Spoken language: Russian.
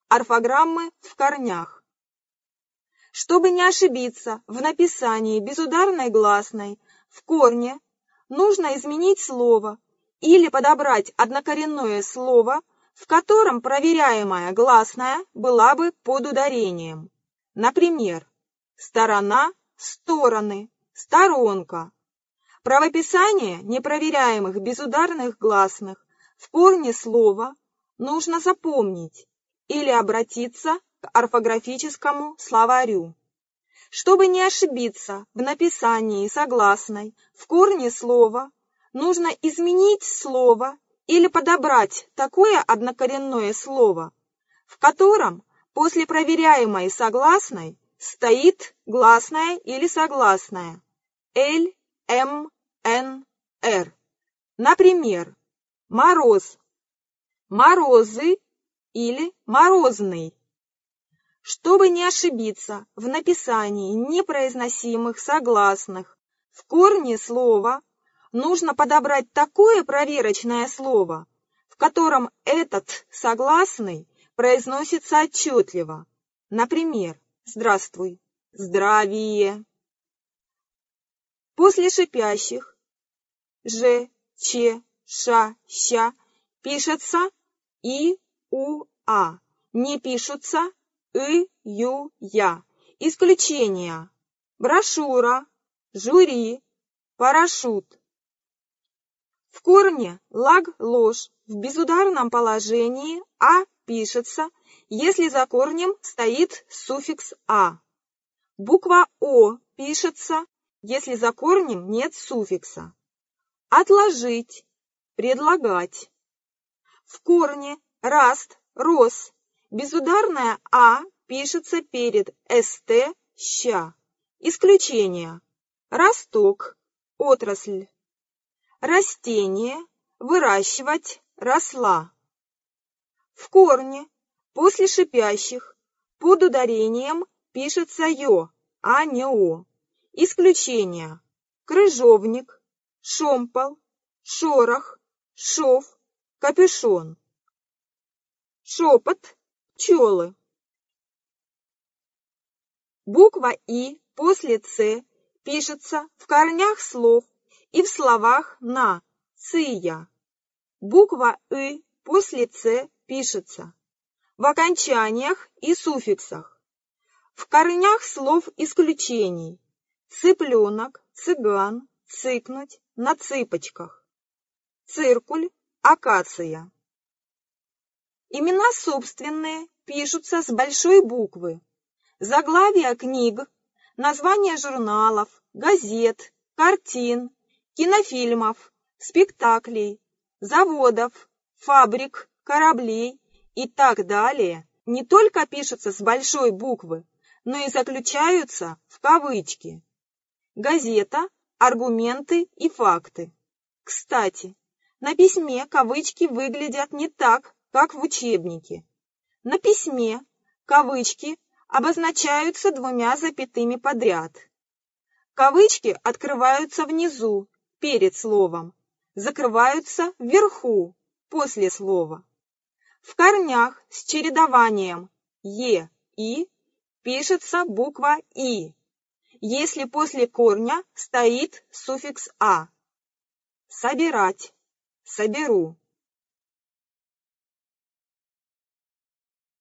Орфограммы в корнях. Чтобы не ошибиться в написании безударной гласной в корне, нужно изменить слово или подобрать однокоренное слово, в котором проверяемая гласная была бы под ударением. Например, сторона, стороны, сторонка. Правописание непроверяемых безударных гласных в корне слова нужно запомнить или обратиться к орфографическому словарю. Чтобы не ошибиться в написании согласной в корне слова, нужно изменить слово или подобрать такое однокоренное слово, в котором после проверяемой согласной стоит гласная или согласная Л, М, Н, Р. Например, мороз, морозы или морозный. Чтобы не ошибиться в написании непроизносимых согласных в корне слова, нужно подобрать такое проверочное слово, в котором этот согласный произносится отчетливо. Например, здравствуй, здравие. После шипящих ж, ч, ша, ща пишется и, у, а, не пишутся и, ю, я. Исключения: брошюра, жюри, парашют. В корне лаг-ложь в безударном положении а пишется, если за корнем стоит суффикс а. Буква о пишется, если за корнем нет суффикса. Отложить, предлагать. В корне раст, рос, безударная а пишется перед ст, ща. Исключения: росток, отрасль. Растение, выращивать, росла. В корне после шипящих под ударением пишется ё, а не о. Исключения: крыжовник, шомпол, шорох, шов, капюшон. Шепот, пчелы. Буква И после Ц пишется в корнях слов и в словах на ция. Буква И после Ц пишется в окончаниях и суффиксах. В корнях слов исключений: цыпленок, цыган, цыкнуть, на цыпочках. Циркуль, акация. Имена собственные пишутся с большой буквы. Заглавия книг, названия журналов, газет, картин, кинофильмов, спектаклей, заводов, фабрик, кораблей и так далее не только пишутся с большой буквы, но и заключаются в кавычки. Газета, аргументы и факты. Кстати, на письме кавычки выглядят не так, как в учебнике. На письме кавычки обозначаются двумя запятыми подряд. Кавычки открываются внизу, перед словом, закрываются вверху, после слова. В корнях с чередованием «е» и пишется буква «и», если после корня стоит суффикс «а». Собирать, соберу.